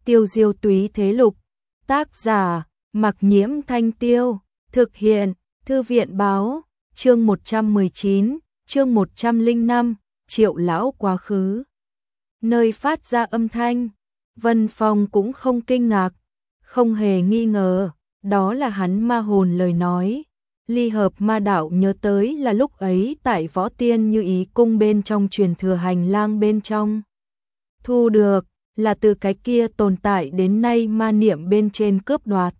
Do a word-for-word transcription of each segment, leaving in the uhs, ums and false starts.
Tiêu diêu túy thế lục. Tác giả, Mặc Nhiễm Thanh Tiêu. Thực hiện, Thư viện báo. Chương một trăm mười chín, chương một trăm lẻ năm, Triệu lão quá khứ. Nơi phát ra âm thanh, Vân Phong cũng không kinh ngạc, không hề nghi ngờ, đó là hắn ma hồn lời nói. Ly hợp ma đạo nhớ tới là lúc ấy tại Võ Tiên Như Ý cung bên trong truyền thừa hành lang bên trong. Thu được, là từ cái kia tồn tại đến nay ma niệm bên trên cướp đoạt.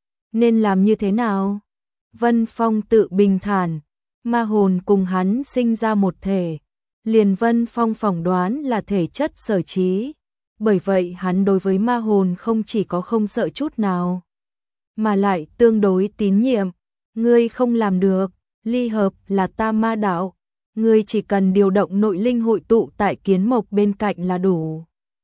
Nên làm như thế nào? Vân Phong tự bình thản, ma hồn cùng hắn sinh ra một thể. Liền Vân Phong phỏng đoán là thể chất sở trí. Bởi vậy hắn đối với ma hồn không chỉ có không sợ chút nào, mà lại tương đối tín nhiệm. Ngươi không làm được, ly hợp là ta ma đạo. Ngươi chỉ cần điều động nội linh hội tụ tại kiến mộc bên cạnh là đủ.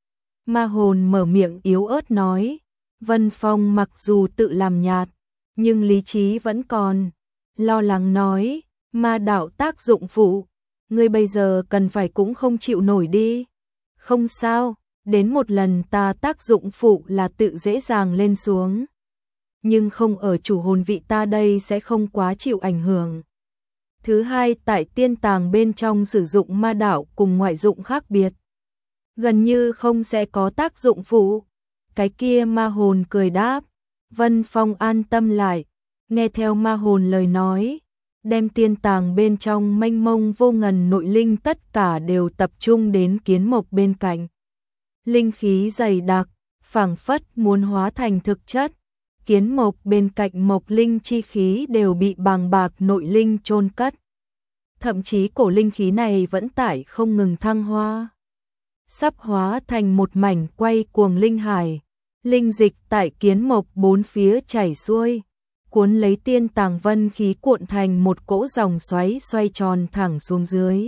Ma hồn mở miệng yếu ớt nói. Vân Phong mặc dù tự làm nhạt, nhưng lý trí vẫn còn. Lo lắng nói, ma đạo tác dụng phụ. Ngươi bây giờ cần phải cũng không chịu nổi đi. Không sao, đến một lần ta tác dụng phụ là tự dễ dàng lên xuống. Nhưng không ở chủ hồn vị ta đây sẽ không quá chịu ảnh hưởng. Thứ hai, tại tiên tàng bên trong sử dụng ma đạo cùng ngoại dụng khác biệt. Gần như không sẽ có tác dụng phụ. Cái kia ma hồn cười đáp. Vân Phong an tâm lại, nghe theo ma hồn lời nói. Đem tiên tàng bên trong mênh mông vô ngần nội linh tất cả đều tập trung đến kiến mộc bên cạnh. Linh khí dày đặc, phảng phất muốn hóa thành thực chất. Kiến mộc bên cạnh mộc linh chi khí đều bị bàng bạc nội linh chôn cất. Thậm chí cổ linh khí này vẫn tải không ngừng thăng hoa. Sắp hóa thành một mảnh quay cuồng linh hải. Linh dịch tại kiến mộc bốn phía chảy xuôi, cuốn lấy tiên tàng vân khí cuộn thành một cỗ dòng xoáy xoay tròn thẳng xuống dưới.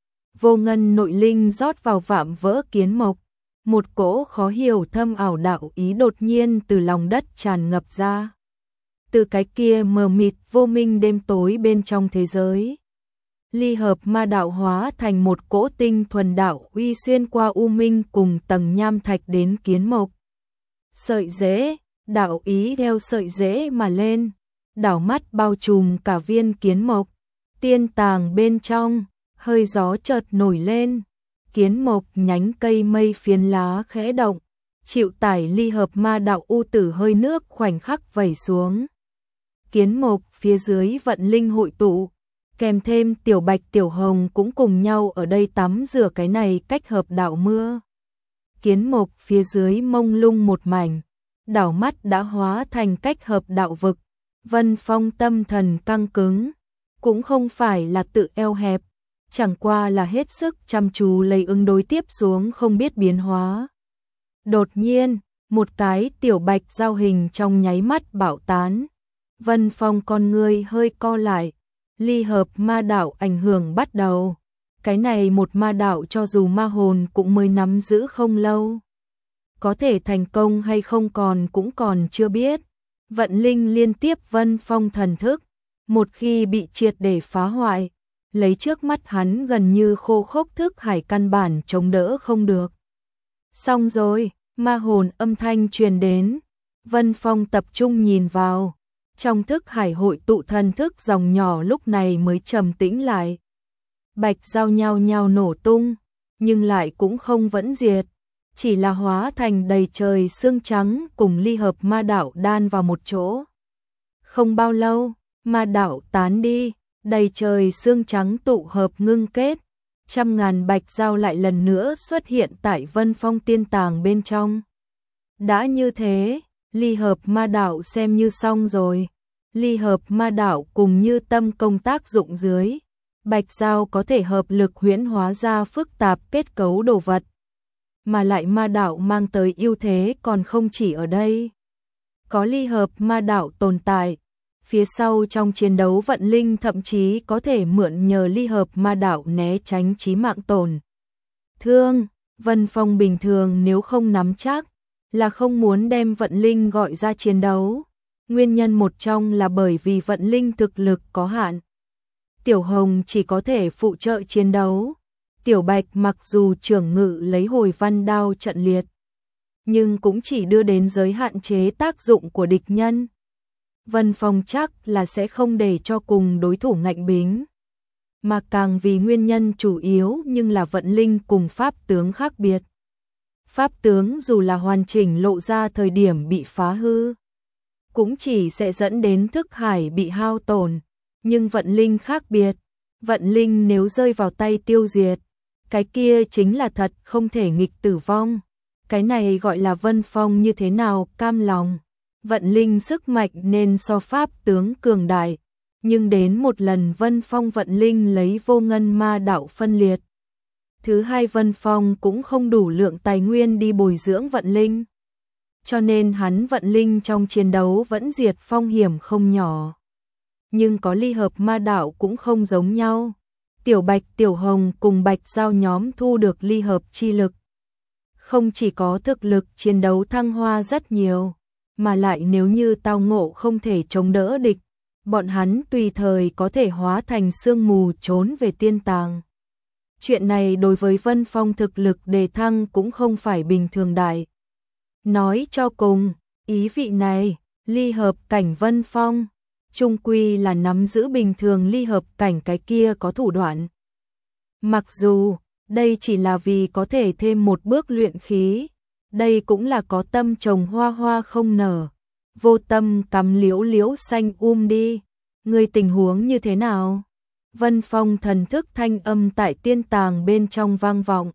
Vô ngân nội linh rót vào vạm vỡ kiến mộc. Một cỗ khó hiểu thâm ảo đạo ý đột nhiên từ lòng đất tràn ngập ra. Từ cái kia mờ mịt vô minh đêm tối bên trong thế giới. Ly hợp ma đạo hóa thành một cỗ tinh thuần đạo uy xuyên qua u minh cùng tầng nham thạch đến kiến mộc. Sợi rễ, đạo ý theo sợi rễ mà lên, đảo mắt bao trùm cả viên kiến mộc. Tiên tàng bên trong, hơi gió chợt nổi lên. Kiến mộc nhánh cây mây phiến lá khẽ động, chịu tải ly hợp ma đạo u tử hơi nước khoảnh khắc vẩy xuống. Kiến mộc phía dưới vận linh hội tụ, kèm thêm tiểu bạch tiểu hồng cũng cùng nhau ở đây tắm rửa cái này cách hợp đạo mưa. Kiến mộc phía dưới mông lung một mảnh, đảo mắt đã hóa thành cách hợp đạo vực. Vân Phong tâm thần căng cứng, cũng không phải là tự eo hẹp, chẳng qua là hết sức chăm chú lấy ứng đối tiếp xuống không biết biến hóa. Đột nhiên, một cái tiểu bạch giao hình trong nháy mắt bạo tán. Vân Phong con ngươi hơi co lại, ly hợp ma đạo ảnh hưởng bắt đầu. Cái này một ma đạo cho dù ma hồn cũng mới nắm giữ không lâu. Có thể thành công hay không còn cũng còn chưa biết. Vận linh liên tiếp Vân Phong thần thức, một khi bị triệt để phá hoại, lấy trước mắt hắn gần như khô khốc thức hải căn bản chống đỡ không được. Xong rồi, ma hồn âm thanh truyền đến. Vân Phong tập trung nhìn vào. Trong thức hải hội tụ thần thức dòng nhỏ lúc này mới trầm tĩnh lại. Bạch giao nhau nhau nổ tung, nhưng lại cũng không vẫn diệt. Chỉ là hóa thành đầy trời xương trắng cùng ly hợp ma đạo đan vào một chỗ. Không bao lâu, ma đạo tán đi. Đầy trời xương trắng tụ hợp ngưng kết, trăm ngàn bạch giao lại lần nữa xuất hiện tại Vân Phong tiên tàng bên trong. Đã như thế, ly hợp ma đạo xem như xong rồi. Ly hợp ma đạo cùng như tâm công tác dụng dưới, bạch giao có thể hợp lực huyễn hóa ra phức tạp kết cấu đồ vật. Mà lại ma đạo mang tới ưu thế còn không chỉ ở đây. Có ly hợp ma đạo tồn tại. Phía sau trong chiến đấu vận linh thậm chí có thể mượn nhờ ly hợp ma đạo né tránh chí mạng tổn thương. Vân Phong bình thường nếu không nắm chắc, là không muốn đem vận linh gọi ra chiến đấu. Nguyên nhân một trong là bởi vì vận linh thực lực có hạn. Tiểu Hồng chỉ có thể phụ trợ chiến đấu. Tiểu Bạch mặc dù trưởng ngự lấy hồi văn đao trận liệt, nhưng cũng chỉ đưa đến giới hạn chế tác dụng của địch nhân. Vân Phong chắc là sẽ không để cho cùng đối thủ ngạnh bính, mà càng vì nguyên nhân chủ yếu nhưng là vận linh cùng pháp tướng khác biệt. Pháp tướng dù là hoàn chỉnh lộ ra thời điểm bị phá hư, cũng chỉ sẽ dẫn đến thức hải bị hao tổn, nhưng vận linh khác biệt. Vận linh nếu rơi vào tay tiêu diệt, cái kia chính là thật không thể nghịch tử vong. Cái này gọi là Vân Phong như thế nào cam lòng. Vận linh sức mạnh nên so pháp tướng cường đại, nhưng đến một lần Vân Phong vận linh lấy vô ngân ma đạo phân liệt. Thứ hai, Vân Phong cũng không đủ lượng tài nguyên đi bồi dưỡng vận linh, cho nên hắn vận linh trong chiến đấu vẫn diệt phong hiểm không nhỏ. Nhưng có ly hợp ma đạo cũng không giống nhau. Tiểu Bạch, Tiểu Hồng cùng Bạch Giao nhóm thu được ly hợp chi lực, không chỉ có thực lực chiến đấu thăng hoa rất nhiều, mà lại nếu như tao ngộ không thể chống đỡ địch, bọn hắn tùy thời có thể hóa thành sương mù trốn về tiên tàng. Chuyện này đối với Vân Phong thực lực đề thăng cũng không phải bình thường đại. Nói cho cùng, ý vị này, ly hợp cảnh Vân Phong, chung quy là nắm giữ bình thường ly hợp cảnh cái kia có thủ đoạn. Mặc dù, đây chỉ là vì có thể thêm một bước luyện khí, đây cũng là có tâm trồng hoa hoa không nở, vô tâm cắm liễu liễu xanh um đi. Người tình huống như thế nào? Vân Phong thần thức thanh âm tại tiên tàng bên trong vang vọng.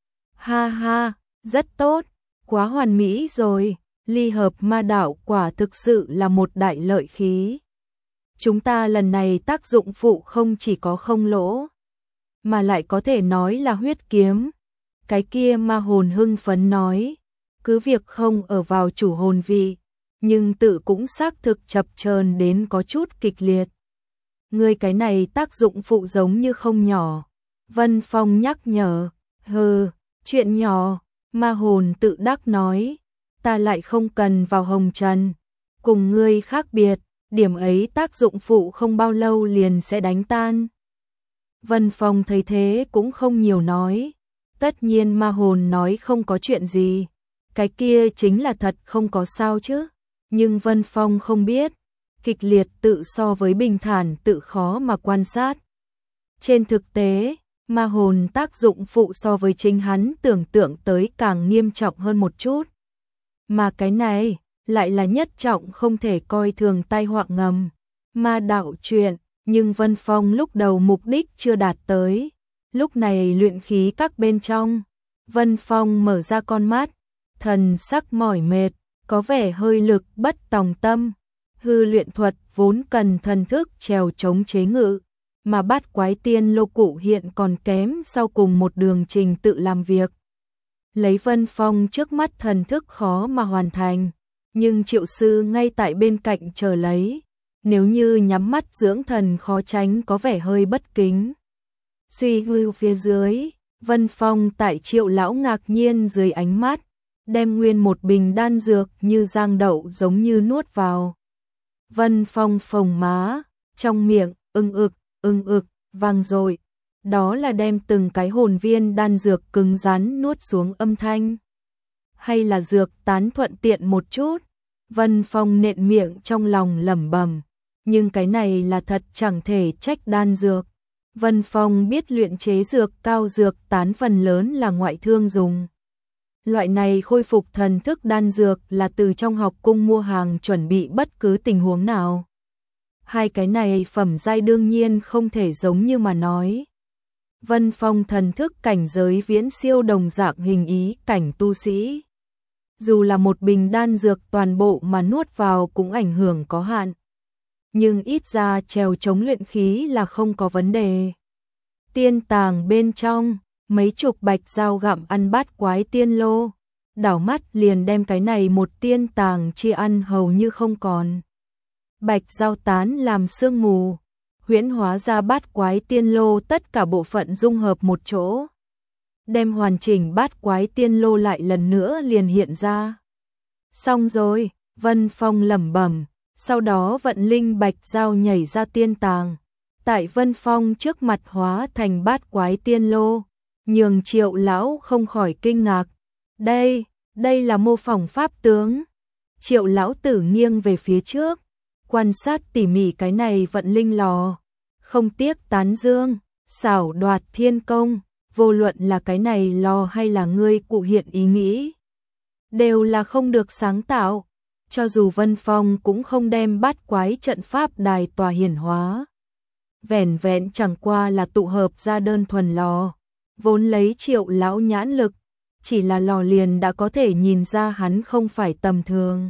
Ha ha, rất tốt, quá hoàn mỹ rồi, ly hợp ma đạo quả thực sự là một đại lợi khí. Chúng ta lần này tác dụng phụ không chỉ có không lỗ, mà lại có thể nói là huyết kiếm. Cái kia ma hồn hưng phấn nói, cứ việc không ở vào chủ hồn vị, nhưng tự cũng xác thực chập chờn đến có chút kịch liệt. Người cái này tác dụng phụ giống như không nhỏ. Vân Phong nhắc nhở, hừ, chuyện nhỏ, ma hồn tự đắc nói, ta lại không cần vào hồng trần, cùng ngươi khác biệt, điểm ấy tác dụng phụ không bao lâu liền sẽ đánh tan. Vân Phong thấy thế cũng không nhiều nói, tất nhiên ma hồn nói không có chuyện gì, cái kia chính là thật không có sao chứ, nhưng Vân Phong không biết, kịch liệt tự so với bình thản tự khó mà quan sát. Trên thực tế, ma hồn tác dụng phụ so với chính hắn tưởng tượng tới càng nghiêm trọng hơn một chút. Mà cái này, lại là nhất trọng không thể coi thường tai họa ngầm. Ma đạo chuyện, nhưng Vân Phong lúc đầu mục đích chưa đạt tới. Lúc này luyện khí các bên trong, Vân Phong mở ra con mắt, thần sắc mỏi mệt, có vẻ hơi lực bất tòng tâm. Hư luyện thuật vốn cần thần thức trèo chống chế ngự, mà bát quái tiên lô cụ hiện còn kém sau cùng một đường trình tự làm việc. Lấy Vân Phong trước mắt thần thức khó mà hoàn thành, nhưng Triệu sư ngay tại bên cạnh chờ lấy, nếu như nhắm mắt dưỡng thần khó tránh có vẻ hơi bất kính. Suy hư phía dưới, Vân Phong tại Triệu lão ngạc nhiên dưới ánh mắt, đem nguyên một bình đan dược như giang đậu giống như nuốt vào. Vân Phong phồng má, trong miệng, ưng ực, ưng ực, vang dội. Đó là đem từng cái hồn viên đan dược cứng rắn nuốt xuống âm thanh. Hay là dược tán thuận tiện một chút? Vân Phong nện miệng trong lòng lẩm bẩm. Nhưng cái này là thật chẳng thể trách đan dược. Vân Phong biết luyện chế dược cao dược tán phần lớn là ngoại thương dùng. Loại này khôi phục thần thức đan dược là từ trong học cung mua hàng chuẩn bị bất cứ tình huống nào. Hai cái này phẩm giai đương nhiên không thể giống như mà nói. Vân Phong thần thức cảnh giới viễn siêu đồng dạng hình ý cảnh tu sĩ. Dù là một bình đan dược toàn bộ mà nuốt vào cũng ảnh hưởng có hạn. Nhưng ít ra trèo chống luyện khí là không có vấn đề. Tiên tàng bên trong, mấy chục bạch dao gặm ăn bát quái tiên lô, đảo mắt liền đem cái này một tiên tàng chia ăn hầu như không còn. Bạch dao tán làm sương mù, huyễn hóa ra bát quái tiên lô tất cả bộ phận dung hợp một chỗ. Đem hoàn chỉnh bát quái tiên lô lại lần nữa liền hiện ra. Xong rồi, Vân Phong lẩm bẩm, sau đó vận linh bạch dao nhảy ra tiên tàng. Tại Vân Phong trước mặt hóa thành bát quái tiên lô, nhường Triệu lão không khỏi kinh ngạc. Đây, Đây là mô phỏng pháp tướng. Triệu lão tử nghiêng về phía trước, quan sát tỉ mỉ cái này vận linh lò, không tiếc tán dương, xảo đoạt thiên công, vô luận là cái này lò hay là ngươi cụ hiện ý nghĩ, đều là không được sáng tạo, cho dù Vân Phong cũng không đem bát quái trận pháp đài tòa hiển hóa. Vẻn vẹn chẳng qua là tụ hợp ra đơn thuần lò, vốn lấy Triệu lão nhãn lực, chỉ là lò liền đã có thể nhìn ra hắn không phải tầm thường.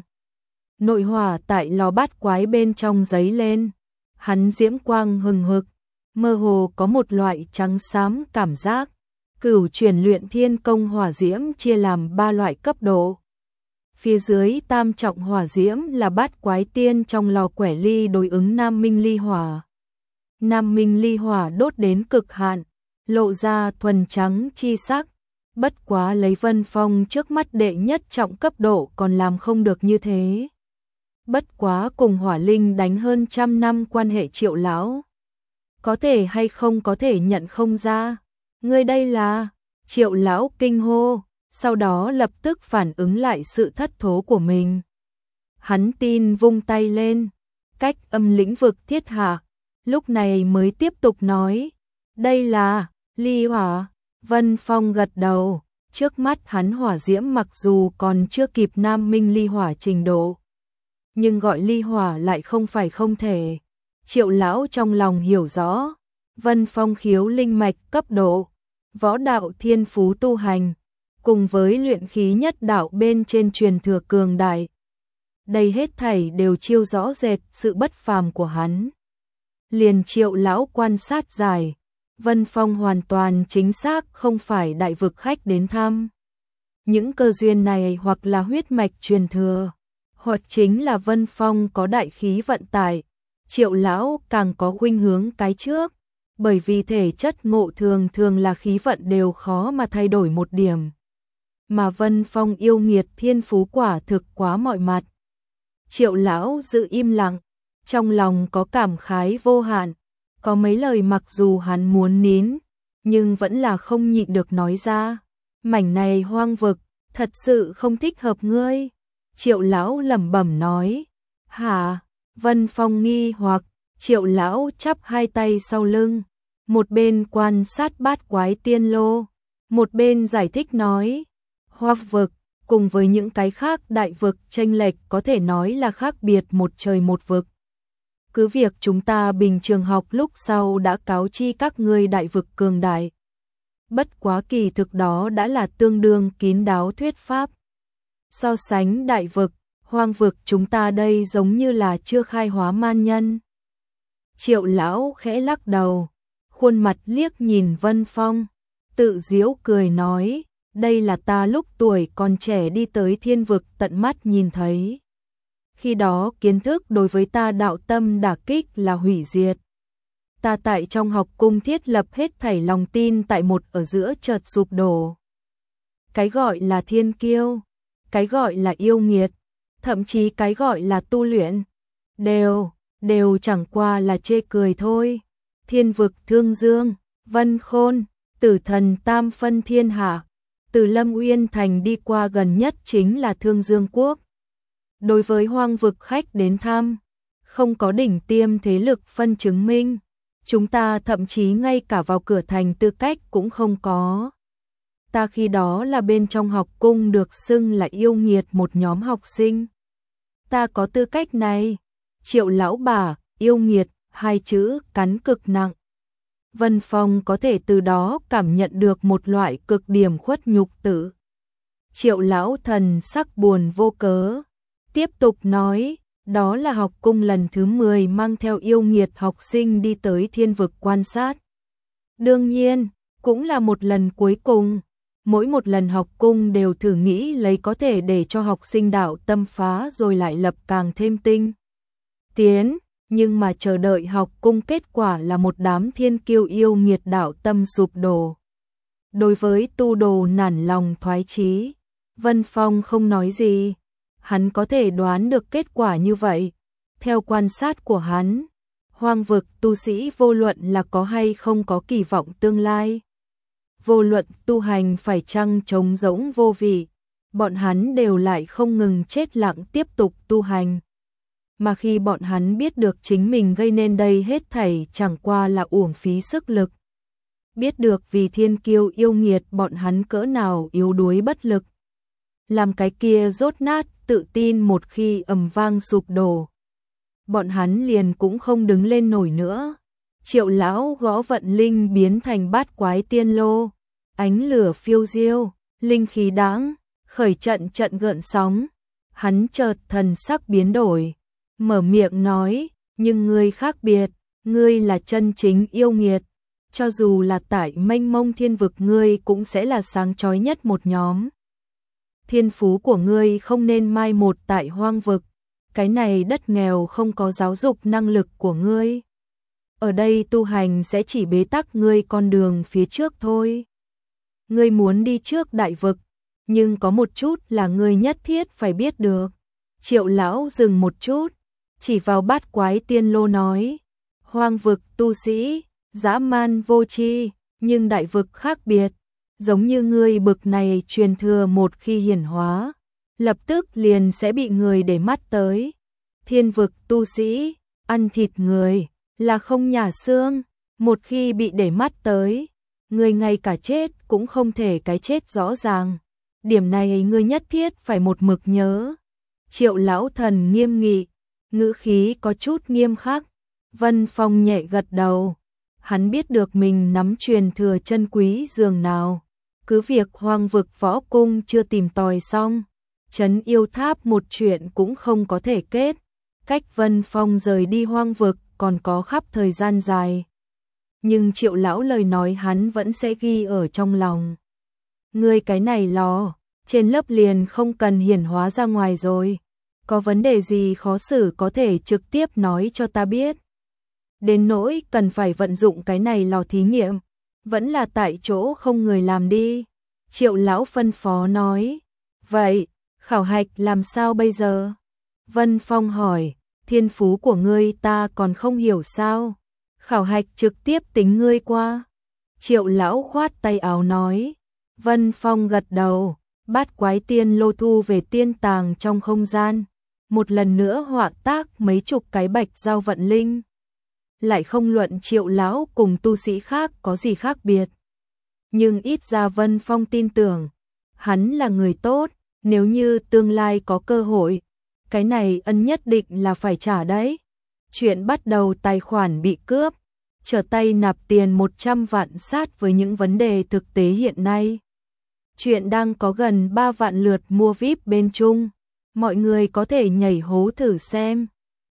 Nội hỏa tại lò bát quái bên trong giấy lên, hắn diễm quang hừng hực, mơ hồ có một loại trắng xám cảm giác. Cửu chuyển luyện thiên công hỏa diễm chia làm ba loại cấp độ. Phía dưới tam trọng hỏa diễm là bát quái tiên trong lò quẻ ly đối ứng nam minh ly hỏa. Nam minh ly hỏa đốt đến cực hạn, lộ ra thuần trắng chi sắc. Bất quá lấy Vân Phong trước mắt đệ nhất trọng cấp độ còn làm không được như thế. Bất quá cùng hỏa linh đánh hơn trăm năm quan hệ Triệu lão, có thể hay không có thể nhận không ra. Ngươi đây là, Triệu lão kinh hô, sau đó lập tức phản ứng lại sự thất thố của mình. Hắn tin vung tay lên, cách âm lĩnh vực thiết hạ, lúc này mới tiếp tục nói, đây là ly hỏa. Vân Phong gật đầu, trước mắt hắn hỏa diễm mặc dù còn chưa kịp nam minh ly hỏa trình độ, nhưng gọi ly hỏa lại không phải không thể. Triệu lão trong lòng hiểu rõ, Vân Phong khiếu linh mạch cấp độ, võ đạo thiên phú tu hành, cùng với luyện khí nhất đạo bên trên truyền thừa cường đại. Đây hết thảy đều chiêu rõ rệt sự bất phàm của hắn. Liền Triệu lão quan sát dài, Vân Phong hoàn toàn chính xác không phải đại vực khách đến thăm. Những cơ duyên này hoặc là huyết mạch truyền thừa, hoặc chính là Vân Phong có đại khí vận tải. Triệu lão càng có khuynh hướng cái trước, bởi vì thể chất ngộ thường thường là khí vận đều khó mà thay đổi một điểm. Mà Vân Phong yêu nghiệt thiên phú quả thực quá mọi mặt. Triệu lão giữ im lặng, trong lòng có cảm khái vô hạn, có mấy lời mặc dù hắn muốn nín, nhưng vẫn là không nhịn được nói ra. Mảnh này hoang vực, thật sự không thích hợp ngươi. Triệu lão lẩm bẩm nói. Hả? Vân Phong nghi hoặc, Triệu lão chắp hai tay sau lưng, một bên quan sát bát quái tiên lô, một bên giải thích nói, hoang vực, cùng với những cái khác đại vực chênh lệch có thể nói là khác biệt một trời một vực. Cứ việc chúng ta bình trường học lúc sau đã cáo chi các ngươi đại vực cường đại. Bất quá kỳ thực đó đã là tương đương kín đáo thuyết pháp. So sánh đại vực, hoang vực chúng ta đây giống như là chưa khai hóa man nhân. Triệu lão khẽ lắc đầu, khuôn mặt liếc nhìn Vân Phong, tự giễu cười nói, đây là ta lúc tuổi còn trẻ đi tới thiên vực tận mắt nhìn thấy. Khi đó kiến thức đối với ta đạo tâm đả kích là hủy diệt. Ta tại trong học cung thiết lập hết thảy lòng tin tại một ở giữa chợt sụp đổ. Cái gọi là thiên kiêu, cái gọi là yêu nghiệt, thậm chí cái gọi là tu luyện, đều, đều chẳng qua là chê cười thôi. Thiên vực Thương Dương, Vân Khôn, Tử Thần tam phân thiên hạ, từ Lâm Uyên Thành đi qua gần nhất chính là Thương Dương Quốc. Đối với hoang vực khách đến thăm, không có đỉnh tiêm thế lực phân chứng minh, chúng ta thậm chí ngay cả vào cửa thành tư cách cũng không có. Ta khi đó là bên trong học cung được xưng là yêu nghiệt một nhóm học sinh. Ta có tư cách này. Triệu lão bà, yêu nghiệt, hai chữ cắn cực nặng. Vân Phong có thể từ đó cảm nhận được một loại cực điểm khuất nhục tử. Triệu lão thần sắc buồn vô cớ, tiếp tục nói, đó là học cung lần thứ mười mang theo yêu nghiệt học sinh đi tới thiên vực quan sát. Đương nhiên, cũng là một lần cuối cùng. Mỗi một lần học cung đều thử nghĩ lấy có thể để cho học sinh đạo tâm phá rồi lại lập càng thêm tinh tiến, nhưng mà chờ đợi học cung kết quả là một đám thiên kiêu yêu nghiệt đạo tâm sụp đổ. Đối với tu đồ nản lòng thoái chí, Vân Phong không nói gì, hắn có thể đoán được kết quả như vậy. Theo quan sát của hắn, hoang vực tu sĩ vô luận là có hay không có kỳ vọng tương lai, vô luận tu hành phải chăng trống rỗng vô vị, bọn hắn đều lại không ngừng chết lặng tiếp tục tu hành. Mà khi bọn hắn biết được chính mình gây nên đây hết thảy chẳng qua là uổng phí sức lực. Biết được vì thiên kiêu yêu nghiệt bọn hắn cỡ nào yếu đuối bất lực. Làm cái kia rốt nát tự tin một khi ầm vang sụp đổ. Bọn hắn liền cũng không đứng lên nổi nữa. Triệu lão gõ vận linh biến thành bát quái tiên lô. Ánh lửa phiêu diêu, linh khí đáng, khởi trận trận gợn sóng. Hắn chợt thần sắc biến đổi. Mở miệng nói, nhưng ngươi khác biệt, ngươi là chân chính yêu nghiệt. Cho dù là tại mênh mông thiên vực ngươi cũng sẽ là sáng chói nhất một nhóm. Thiên phú của ngươi không nên mai một tại hoang vực. Cái này đất nghèo không có giáo dục năng lực của ngươi. Ở đây tu hành sẽ chỉ bế tắc ngươi con đường phía trước thôi. Ngươi muốn đi trước đại vực, nhưng có một chút là ngươi nhất thiết phải biết được. Triệu lão dừng một chút, chỉ vào bát quái tiên lô nói, hoang vực tu sĩ, dã man vô tri, nhưng đại vực khác biệt, giống như ngươi bực này truyền thừa một khi hiển hóa, lập tức liền sẽ bị người để mắt tới. Thiên vực tu sĩ, ăn thịt người, là không nhả xương, một khi bị để mắt tới, người ngay cả chết cũng không thể cái chết rõ ràng. Điểm này ngươi nhất thiết phải một mực nhớ. Triệu lão thần nghiêm nghị, ngữ khí có chút nghiêm khắc. Vân Phong nhẹ gật đầu. Hắn biết được mình nắm truyền thừa chân quý dường nào. Cứ việc hoang vực võ cung chưa tìm tòi xong, trấn yêu tháp một chuyện cũng không có thể kết. Cách Vân Phong rời đi hoang vực còn có khắp thời gian dài. Nhưng Triệu lão lời nói hắn vẫn sẽ ghi ở trong lòng. Ngươi cái này lò, trên lớp liền không cần hiển hóa ra ngoài rồi. Có vấn đề gì khó xử có thể trực tiếp nói cho ta biết. Đến nỗi cần phải vận dụng cái này lò thí nghiệm, vẫn là tại chỗ không người làm đi. Triệu lão phân phó nói. Vậy, khảo hạch làm sao bây giờ? Vân Phong hỏi, thiên phú của ngươi ta còn không hiểu sao? Khảo hạch trực tiếp tính ngươi qua. Triệu lão khoát tay áo nói. Vân Phong gật đầu, bát quái tiên lô thu về tiên tàng trong không gian. Một lần nữa họa tác mấy chục cái bạch giao vận linh. Lại không luận Triệu lão cùng tu sĩ khác có gì khác biệt. Nhưng ít ra Vân Phong tin tưởng, hắn là người tốt, nếu như tương lai có cơ hội, cái này ân nhất định là phải trả đấy. Chuyện bắt đầu tài khoản bị cướp, trở tay nạp tiền một trăm vạn sát với những vấn đề thực tế hiện nay. Chuyện đang có gần ba vạn lượt mua vi ai pi bên Trung, mọi người có thể nhảy hố thử xem.